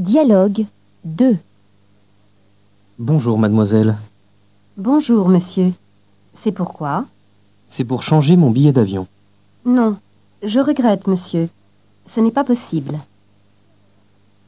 Dialogue 2. Bonjour mademoiselle, Bonjour, monsieur. C'est pourquoi? c'est pour changer mon billet d'avion. Non, je regrette, monsieur. Ce n'est pas possible.